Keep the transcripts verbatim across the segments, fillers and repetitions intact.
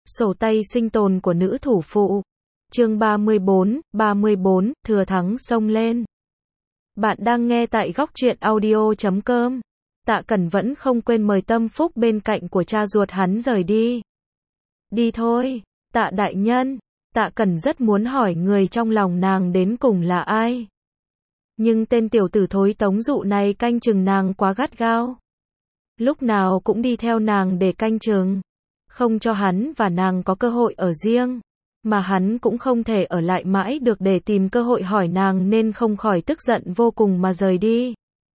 Sổ tay sinh tồn của nữ thủ phụ. Chương ba mươi bốn, ba mươi bốn, thừa thắng xông lên. Bạn đang nghe tại góc truyện audio chấm com. Tạ Cẩn vẫn không quên mời Tâm Phúc bên cạnh của cha ruột hắn rời đi. Đi thôi, Tạ đại nhân. Tạ Cẩn rất muốn hỏi người trong lòng nàng đến cùng là ai. Nhưng tên tiểu tử thối Tống Dụ này canh chừng nàng quá gắt gao. Lúc nào cũng đi theo nàng để canh chừng. Không cho hắn và nàng có cơ hội ở riêng. Mà hắn cũng không thể ở lại mãi được để tìm cơ hội hỏi nàng nên không khỏi tức giận vô cùng mà rời đi.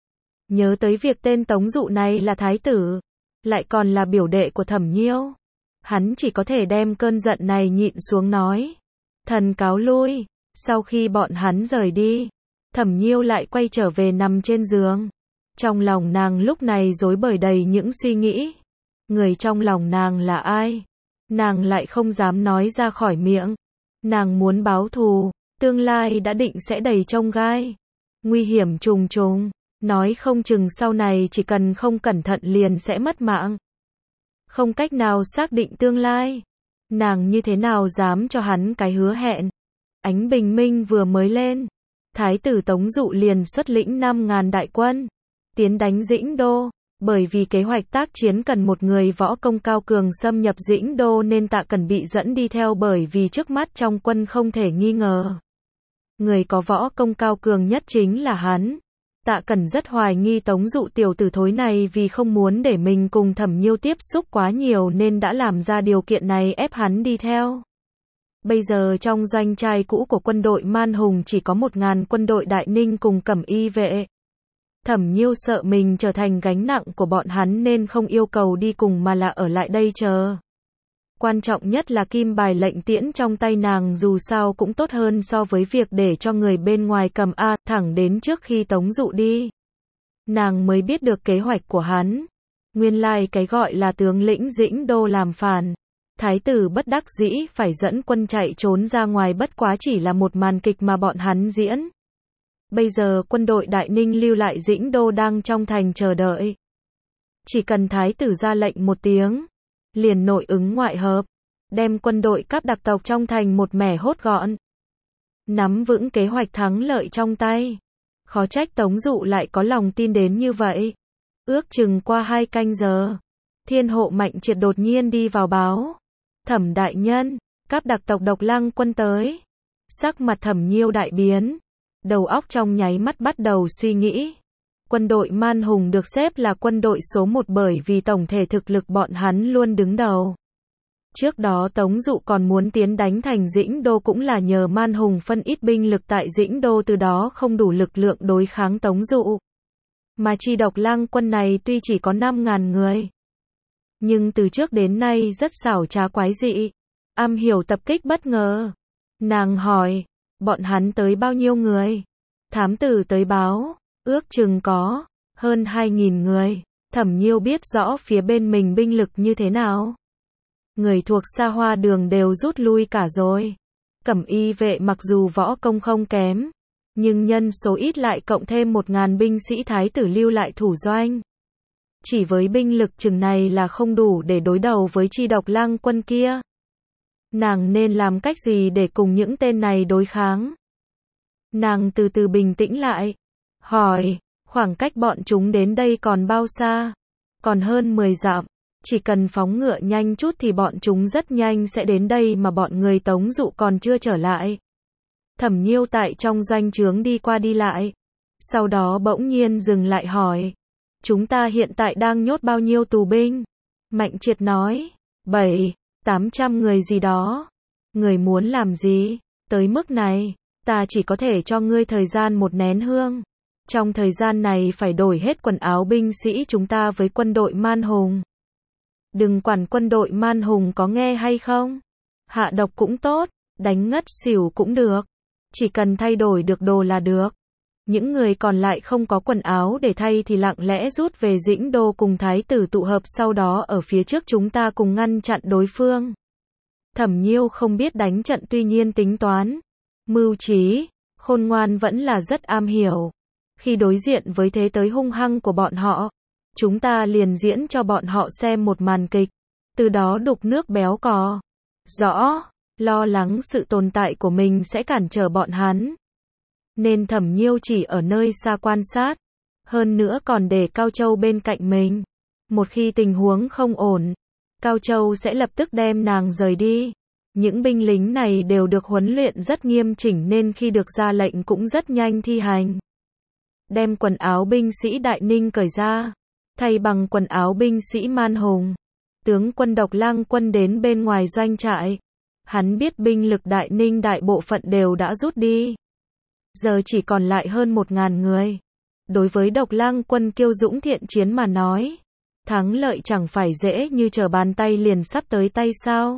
Nhớ tới việc tên Tống Dụ này là thái tử, lại còn là biểu đệ của Thẩm Nhiêu. Hắn chỉ có thể đem cơn giận này nhịn xuống nói. Thần cáo lui. Sau khi bọn hắn rời đi, Thẩm Nhiêu lại quay trở về nằm trên giường. Trong lòng nàng lúc này rối bời đầy những suy nghĩ. Người trong lòng nàng là ai? Nàng lại không dám nói ra khỏi miệng. Nàng muốn báo thù, tương lai đã định sẽ đầy chông gai. Nguy hiểm trùng trùng, nói không chừng sau này chỉ cần không cẩn thận liền sẽ mất mạng. Không cách nào xác định tương lai. Nàng như thế nào dám cho hắn cái hứa hẹn. Ánh bình minh vừa mới lên, Thái tử Tống Dụ liền xuất lĩnh năm ngàn đại quân, tiến đánh Dĩnh Đô. Bởi vì kế hoạch tác chiến cần một người võ công cao cường xâm nhập Dĩnh Đô nên Tạ Cẩn bị dẫn đi theo bởi vì trước mắt trong quân không thể nghi ngờ. Người có võ công cao cường nhất chính là hắn. Tạ Cẩn rất hoài nghi Tống Dụ tiểu tử thối này vì không muốn để mình cùng Thẩm Nhiêu tiếp xúc quá nhiều nên đã làm ra điều kiện này ép hắn đi theo. Bây giờ trong doanh trại cũ của quân đội Man Hùng chỉ có một ngàn quân đội Đại Ninh cùng Cẩm Y vệ. Thẩm Nhiêu sợ mình trở thành gánh nặng của bọn hắn nên không yêu cầu đi cùng mà là ở lại đây chờ. Quan trọng nhất là kim bài lệnh tiễn trong tay nàng dù sao cũng tốt hơn so với việc để cho người bên ngoài cầm a, thẳng đến trước khi Tống Dụ đi. Nàng mới biết được kế hoạch của hắn. Nguyên lai cái gọi là tướng lĩnh Dĩnh Đô làm phản. Thái tử bất đắc dĩ phải dẫn quân chạy trốn ra ngoài bất quá chỉ là một màn kịch mà bọn hắn diễn. Bây giờ quân đội Đại Ninh lưu lại Dĩnh Đô đang trong thành chờ đợi. Chỉ cần thái tử ra lệnh một tiếng, liền nội ứng ngoại hợp, đem quân đội các đặc tộc trong thành một mẻ hốt gọn. Nắm vững kế hoạch thắng lợi trong tay. Khó trách Tống Dụ lại có lòng tin đến như vậy. Ước chừng qua hai canh giờ, Thiên Hộ Mạnh Triệt đột nhiên đi vào báo. Thẩm đại nhân, các đặc tộc Độc Lăng quân tới. Sắc mặt Thẩm Nhiêu đại biến. Đầu óc trong nháy mắt bắt đầu suy nghĩ. Quân đội Man Hùng được xếp là quân đội số một bởi vì tổng thể thực lực bọn hắn luôn đứng đầu. Trước đó Tống Dụ còn muốn tiến đánh thành Dĩnh Đô cũng là nhờ Man Hùng phân ít binh lực tại Dĩnh Đô từ đó không đủ lực lượng đối kháng Tống Dụ. Mà chi Độc Lăng quân này tuy chỉ có năm ngàn người, nhưng từ trước đến nay rất xảo trá quái dị, am hiểu tập kích bất ngờ. Nàng hỏi, bọn hắn tới bao nhiêu người? Thám tử tới báo, ước chừng có hơn hai nghìn người. Thẩm Nhiêu biết rõ phía bên mình binh lực như thế nào. Người thuộc Sa Hoa Đường đều rút lui cả rồi. Cẩm Y vệ mặc dù võ công không kém, nhưng nhân số ít lại cộng thêm một ngàn binh sĩ thái tử lưu lại thủ doanh. Chỉ với binh lực chừng này là không đủ để đối đầu với chi Độc Lăng quân kia. Nàng nên làm cách gì để cùng những tên này đối kháng? Nàng từ từ bình tĩnh lại. Hỏi, khoảng cách bọn chúng đến đây còn bao xa? Còn hơn mười dặm. Chỉ cần phóng ngựa nhanh chút thì bọn chúng rất nhanh sẽ đến đây mà bọn người Tống Dụ còn chưa trở lại. Thẩm Nhiêu tại trong doanh trướng đi qua đi lại. Sau đó bỗng nhiên dừng lại hỏi. Chúng ta hiện tại đang nhốt bao nhiêu tù binh? Mạnh Triệt nói. Bảy, tám trăm người gì đó. Người muốn làm gì? Tới mức này, ta chỉ có thể cho ngươi thời gian một nén hương. Trong thời gian này phải đổi hết quần áo binh sĩ chúng ta với quân đội Man Hùng. Đừng quản quân đội Man Hùng có nghe hay không. Hạ độc cũng tốt, đánh ngất xỉu cũng được. Chỉ cần thay đổi được đồ là được. Những người còn lại không có quần áo để thay thì lặng lẽ rút về Dĩnh Đô cùng thái tử tụ hợp sau đó ở phía trước chúng ta cùng ngăn chặn đối phương. Thẩm Nhiêu không biết đánh trận tuy nhiên tính toán, mưu trí, khôn ngoan vẫn là rất am hiểu. Khi đối diện với thế tới hung hăng của bọn họ, chúng ta liền diễn cho bọn họ xem một màn kịch, từ đó đục nước béo cò. rõ, lo lắng sự tồn tại của mình sẽ cản trở bọn hắn. Nên Thẩm Nhiêu chỉ ở nơi xa quan sát, hơn nữa còn để Cao Châu bên cạnh mình. Một khi tình huống không ổn, Cao Châu sẽ lập tức đem nàng rời đi. Những binh lính này đều được huấn luyện rất nghiêm chỉnh nên khi được ra lệnh cũng rất nhanh thi hành. Đem quần áo binh sĩ Đại Ninh cởi ra, thay bằng quần áo binh sĩ Man Hùng. Tướng quân Độc Lang Quân đến bên ngoài doanh trại. Hắn biết binh lực Đại Ninh đại bộ phận đều đã rút đi. Giờ chỉ còn lại hơn một ngàn người. Đối với Độc Lang Quân kiêu dũng thiện chiến mà nói, thắng lợi chẳng phải dễ như trở bàn tay liền sắp tới tay sao.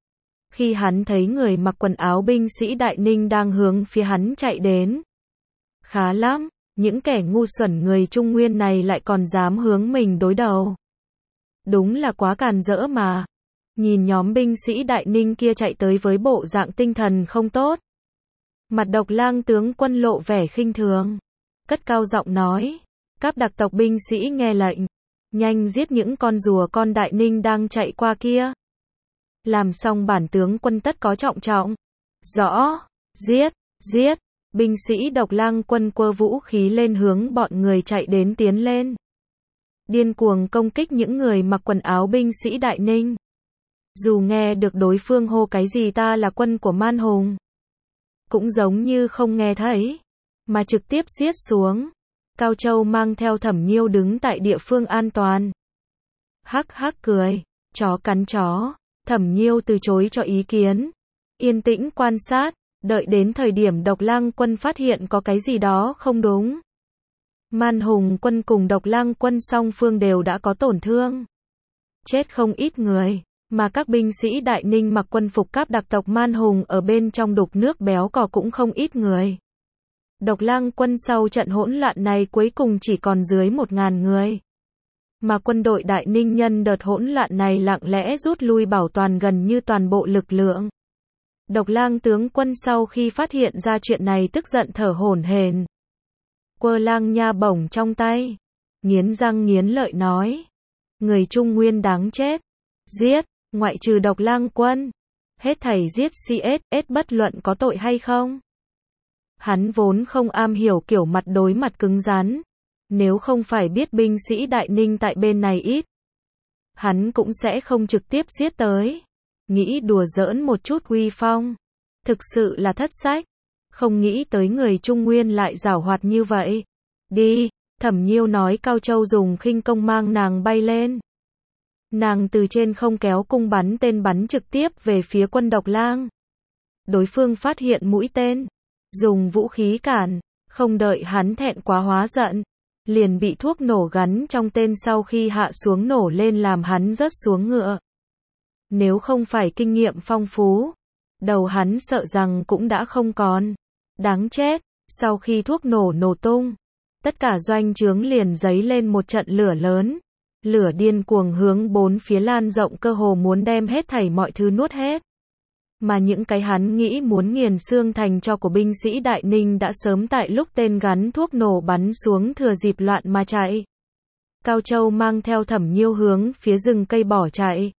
Khi hắn thấy người mặc quần áo binh sĩ Đại Ninh đang hướng phía hắn chạy đến. Khá lắm, những kẻ ngu xuẩn người Trung Nguyên này lại còn dám hướng mình đối đầu. Đúng là quá càn rỡ mà. Nhìn nhóm binh sĩ Đại Ninh kia chạy tới với bộ dạng tinh thần không tốt. Mặt Độc Lang tướng quân lộ vẻ khinh thường. Cất cao giọng nói. Các đặc tộc binh sĩ nghe lệnh. Nhanh giết những con rùa con Đại Ninh đang chạy qua kia. Làm xong bản tướng quân tất có trọng trọng. Rõ. Giết. Giết. Binh sĩ Độc Lang Quân quơ vũ khí lên hướng bọn người chạy đến tiến lên. Điên cuồng công kích những người mặc quần áo binh sĩ Đại Ninh. Dù nghe được đối phương hô cái gì ta là quân của Man Hùng, cũng giống như không nghe thấy, mà trực tiếp giết xuống. Cao Châu mang theo Thẩm Nhiêu đứng tại địa phương an toàn. Hắc hắc cười, chó cắn chó. Thẩm Nhiêu từ chối cho ý kiến. Yên tĩnh quan sát, đợi đến thời điểm Độc Lang Quân phát hiện có cái gì đó không đúng. Man Hùng quân cùng Độc Lang Quân song phương đều đã có tổn thương. Chết không ít người, mà các binh sĩ Đại Ninh mặc quân phục các đặc tộc Man Hùng ở bên trong đục nước béo cò cũng không ít người. Độc Lang Quân sau trận hỗn loạn này cuối cùng chỉ còn dưới một ngàn người. Mà quân đội Đại Ninh nhân đợt hỗn loạn này lặng lẽ rút lui bảo toàn gần như toàn bộ lực lượng. Độc Lang tướng quân sau khi phát hiện ra chuyện này tức giận thở hổn hển. Quơ lang nha bổng trong tay, nghiến răng nghiến lợi nói. Người Trung Nguyên đáng chết. Giết, ngoại trừ Độc Lang Quân. Hết thảy giết xê ét ét bất luận có tội hay không. Hắn vốn không am hiểu kiểu mặt đối mặt cứng rắn. Nếu không phải biết binh sĩ Đại Ninh tại bên này ít, hắn cũng sẽ không trực tiếp giết tới. Nghĩ đùa giỡn một chút uy phong. Thực sự là thất sách. Không nghĩ tới người Trung Nguyên lại giảo hoạt như vậy. Đi, Thẩm Nhiêu nói. Cao Châu dùng khinh công mang nàng bay lên. Nàng từ trên không kéo cung bắn tên bắn trực tiếp về phía quân Độc Lang. Đối phương phát hiện mũi tên, dùng vũ khí cản, không đợi hắn thẹn quá hóa giận, liền bị thuốc nổ gắn trong tên sau khi hạ xuống nổ lên làm hắn rớt xuống ngựa. Nếu không phải kinh nghiệm phong phú, đầu hắn sợ rằng cũng đã không còn. Đáng chết, sau khi thuốc nổ nổ tung, tất cả doanh trướng liền giấy lên một trận lửa lớn. Lửa điên cuồng hướng bốn phía lan rộng cơ hồ muốn đem hết thảy mọi thứ nuốt hết. Mà những cái hắn nghĩ muốn nghiền xương thành tro của binh sĩ Đại Ninh đã sớm tại lúc tên gắn thuốc nổ bắn xuống thừa dịp loạn mà chạy. Cao Châu mang theo Thẩm Nhiêu hướng phía rừng cây bỏ chạy.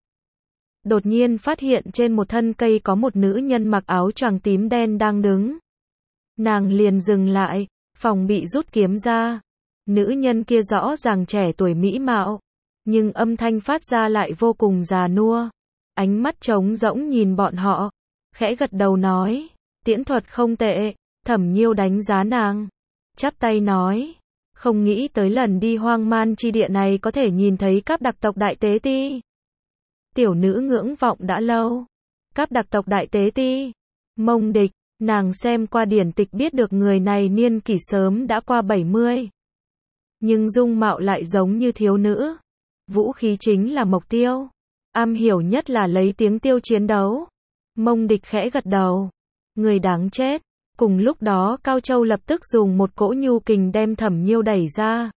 Đột nhiên phát hiện trên một thân cây có một nữ nhân mặc áo choàng tím đen đang đứng. Nàng liền dừng lại, phòng bị rút kiếm ra. Nữ nhân kia rõ ràng trẻ tuổi mỹ mạo, nhưng âm thanh phát ra lại vô cùng già nua. Ánh mắt trống rỗng nhìn bọn họ, khẽ gật đầu nói, tiễn thuật không tệ. Thẩm Nhiêu đánh giá nàng, chắp tay nói, không nghĩ tới lần đi hoang man chi địa này có thể nhìn thấy các đặc tộc Đại Tế Ti. Tiểu nữ ngưỡng vọng đã lâu. Các đặc tộc Đại Tế Ti, Mông Địch, nàng xem qua điển tịch biết được người này niên kỷ sớm đã qua bảy mươi. Nhưng dung mạo lại giống như thiếu nữ. Vũ khí chính là mộc tiêu. Am hiểu nhất là lấy tiếng tiêu chiến đấu. Mông Địch khẽ gật đầu. Người đáng chết. Cùng lúc đó Cao Châu lập tức dùng một cỗ nhu kình đem Thẩm Nhiêu đẩy ra.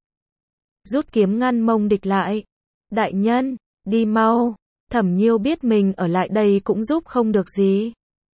Rút kiếm ngăn Mông Địch lại. Đại nhân, đi mau. Thẩm Nhiêu biết mình ở lại đây cũng giúp không được gì.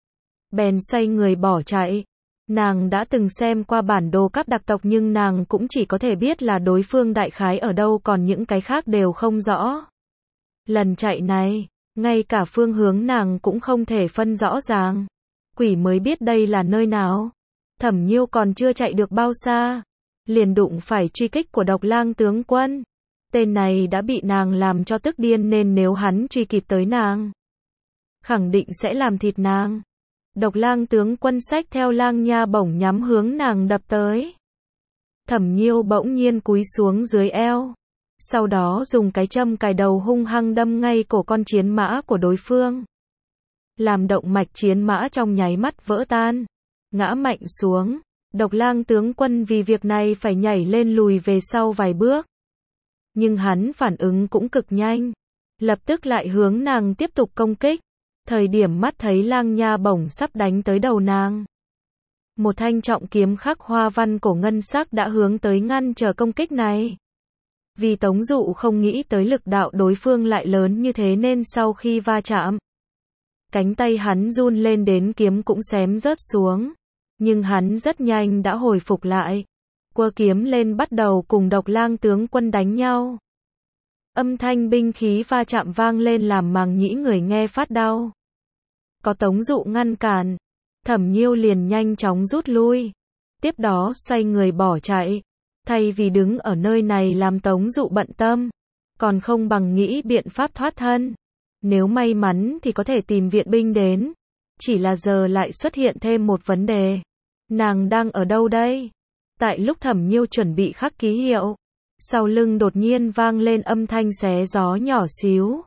Bèn xoay người bỏ chạy. Nàng đã từng xem qua bản đồ các đặc tộc nhưng nàng cũng chỉ có thể biết là đối phương đại khái ở đâu, còn những cái khác đều không rõ. Lần chạy này, ngay cả phương hướng nàng cũng không thể phân rõ ràng. Quỷ mới biết đây là nơi nào. Thẩm Nhiêu còn chưa chạy được bao xa, liền đụng phải truy kích của Độc Lang tướng quân. Tên này đã bị nàng làm cho tức điên nên nếu hắn truy kịp tới nàng, khẳng định sẽ làm thịt nàng. Độc Lang tướng quân xách theo lang nha bổng nhắm hướng nàng đập tới. Thẩm Nhiêu bỗng nhiên cúi xuống dưới eo, sau đó dùng cái châm cài đầu hung hăng đâm ngay cổ con chiến mã của đối phương, làm động mạch chiến mã trong nháy mắt vỡ tan, ngã mạnh xuống. Độc Lang tướng quân vì việc này phải nhảy lên lùi về sau vài bước. Nhưng hắn phản ứng cũng cực nhanh, lập tức lại hướng nàng tiếp tục công kích. Thời điểm mắt thấy lang nha bổng sắp đánh tới đầu nàng, một thanh trọng kiếm khắc hoa văn cổ ngân sắc đã hướng tới ngăn trở công kích này. Vì Tống Dụ không nghĩ tới lực đạo đối phương lại lớn như thế nên sau khi va chạm, cánh tay hắn run lên đến kiếm cũng xém rớt xuống. Nhưng hắn rất nhanh đã hồi phục lại, quơ kiếm lên bắt đầu cùng Độc Lang tướng quân đánh nhau. Âm thanh binh khí va chạm vang lên làm màng nhĩ người nghe phát đau. Có Tống Dụ ngăn cản, Thẩm Nhiêu liền nhanh chóng rút lui, tiếp đó xoay người bỏ chạy. Thay vì đứng ở nơi này làm Tống Dụ bận tâm, còn không bằng nghĩ biện pháp thoát thân. Nếu may mắn thì có thể tìm viện binh đến. Chỉ là giờ lại xuất hiện thêm một vấn đề. Nàng đang ở đâu đây? Tại lúc Thẩm Nhiêu chuẩn bị khắc ký hiệu, sau lưng đột nhiên vang lên âm thanh xé gió nhỏ xíu.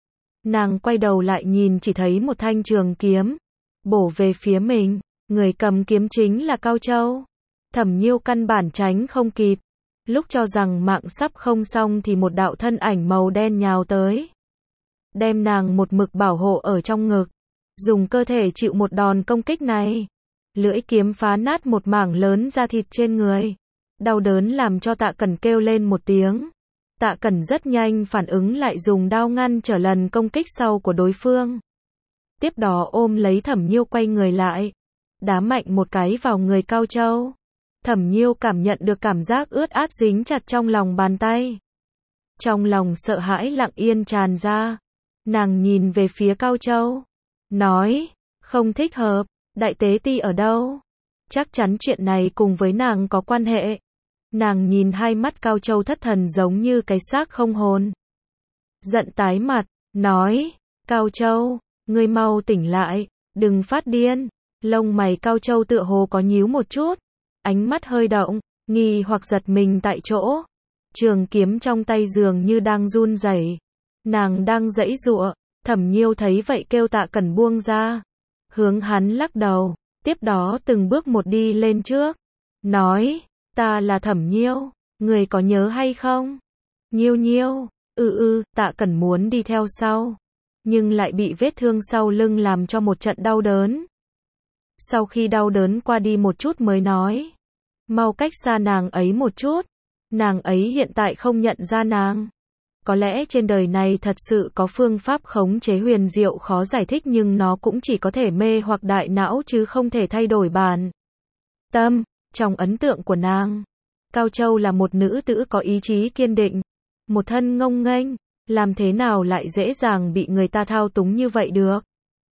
Nàng quay đầu lại nhìn chỉ thấy một thanh trường kiếm bổ về phía mình, người cầm kiếm chính là Cao Châu. Thẩm Nhiêu căn bản tránh không kịp, lúc cho rằng mạng sắp không xong thì một đạo thân ảnh màu đen nhào tới, đem nàng một mực bảo hộ ở trong ngực, dùng cơ thể chịu một đòn công kích này. Lưỡi kiếm phá nát một mảng lớn da thịt trên người, đau đớn làm cho Tạ Cẩn kêu lên một tiếng. Tạ Cẩn rất nhanh phản ứng lại dùng đao ngăn trở lần công kích sau của đối phương. Tiếp đó ôm lấy Thẩm Nhiêu quay người lại, đá mạnh một cái vào người Cao Châu. Thẩm Nhiêu cảm nhận được cảm giác ướt át dính chặt trong lòng bàn tay. Trong lòng sợ hãi lặng yên tràn ra. Nàng nhìn về phía Cao Châu, nói, không thích hợp, đại tế ti ở đâu? Chắc chắn chuyện này cùng với nàng có quan hệ. Nàng nhìn hai mắt Cao Châu thất thần giống như cái xác không hồn. Giận tái mặt, nói, Cao Châu, ngươi mau tỉnh lại, đừng phát điên. Lông mày Cao Châu tựa hồ có nhíu một chút, ánh mắt hơi động, nghi hoặc giật mình tại chỗ. Trường kiếm trong tay dường như đang run rẩy. Nàng đang giãy giụa. Thẩm Nhiêu thấy vậy kêu Tạ Cẩn buông ra, hướng hắn lắc đầu, tiếp đó từng bước một đi lên trước, nói, ta là Thẩm Nhiêu, người có nhớ hay không? Nhiêu Nhiêu, ừ ừ, Tạ Cẩn muốn đi theo sau, nhưng lại bị vết thương sau lưng làm cho một trận đau đớn. Sau khi đau đớn qua đi một chút mới nói, mau cách xa nàng ấy một chút, nàng ấy hiện tại không nhận ra nàng. Có lẽ trên đời này thật sự có phương pháp khống chế huyền diệu khó giải thích nhưng nó cũng chỉ có thể mê hoặc đại não chứ không thể thay đổi bản tâm. Trong ấn tượng của nàng, Cao Châu là một nữ tử có ý chí kiên định, một thân ngông nghênh, làm thế nào lại dễ dàng bị người ta thao túng như vậy được.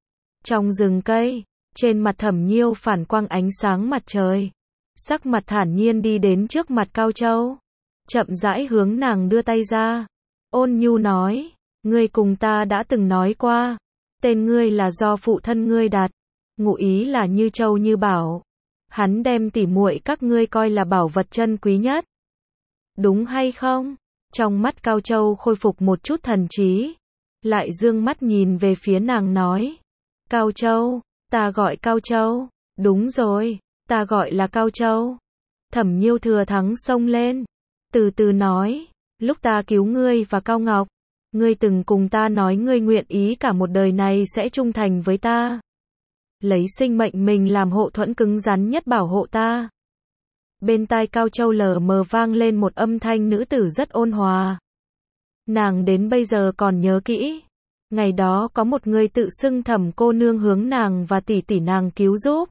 Trong rừng cây, trên mặt Thẩm Nhiêu phản quang ánh sáng mặt trời, sắc mặt thản nhiên đi đến trước mặt Cao Châu, chậm rãi hướng nàng đưa tay ra. Ôn nhu nói, ngươi cùng ta đã từng nói qua, tên ngươi là do phụ thân ngươi đặt, ngụ ý là như châu như bảo. Hắn đem tỉ muội các ngươi coi là bảo vật chân quý nhất. Đúng hay không? Trong mắt Cao Châu khôi phục một chút thần trí, lại dương mắt nhìn về phía nàng nói, Cao Châu, ta gọi Cao Châu, đúng rồi, ta gọi là Cao Châu. Thẩm Nhiêu thừa thắng xông lên, từ từ nói, lúc ta cứu ngươi và Cao Ngọc, ngươi từng cùng ta nói ngươi nguyện ý cả một đời này sẽ trung thành với ta, lấy sinh mệnh mình làm hộ thuẫn cứng rắn nhất bảo hộ ta. Bên tai Cao Châu lờ mờ vang lên một âm thanh nữ tử rất ôn hòa. Nàng đến bây giờ còn nhớ kỹ, ngày đó có một người tự xưng Thẩm cô nương hướng nàng và tỷ tỷ nàng cứu giúp,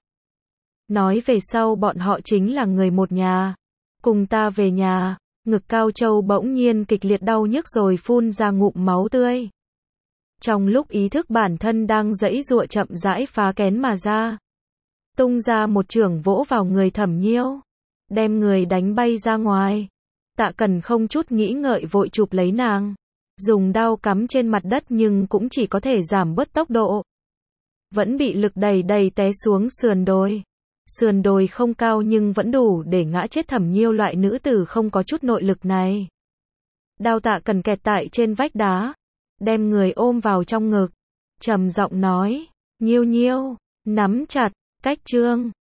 nói về sau bọn họ chính là người một nhà, cùng ta về nhà. Ngực Cao Châu bỗng nhiên kịch liệt đau nhức rồi phun ra ngụm máu tươi. Trong lúc ý thức bản thân đang giãy giụa chậm rãi phá kén mà ra. Tung ra một chưởng vỗ vào người Thẩm Nhiêu. Đem người đánh bay ra ngoài. Tạ Cần không chút nghĩ ngợi vội chụp lấy nàng. Dùng đao cắm trên mặt đất nhưng cũng chỉ có thể giảm bớt tốc độ. Vẫn bị lực đẩy đẩy té xuống sườn đồi. Sườn đồi không cao nhưng vẫn đủ để ngã chết Thẩm Nhiêu loại nữ tử không có chút nội lực này. Đao Tạ Cần kẹt tại trên vách đá. Đem người ôm vào trong ngực. Trầm giọng nói. Nhiêu nhiêu. Nắm chặt. Cách trương.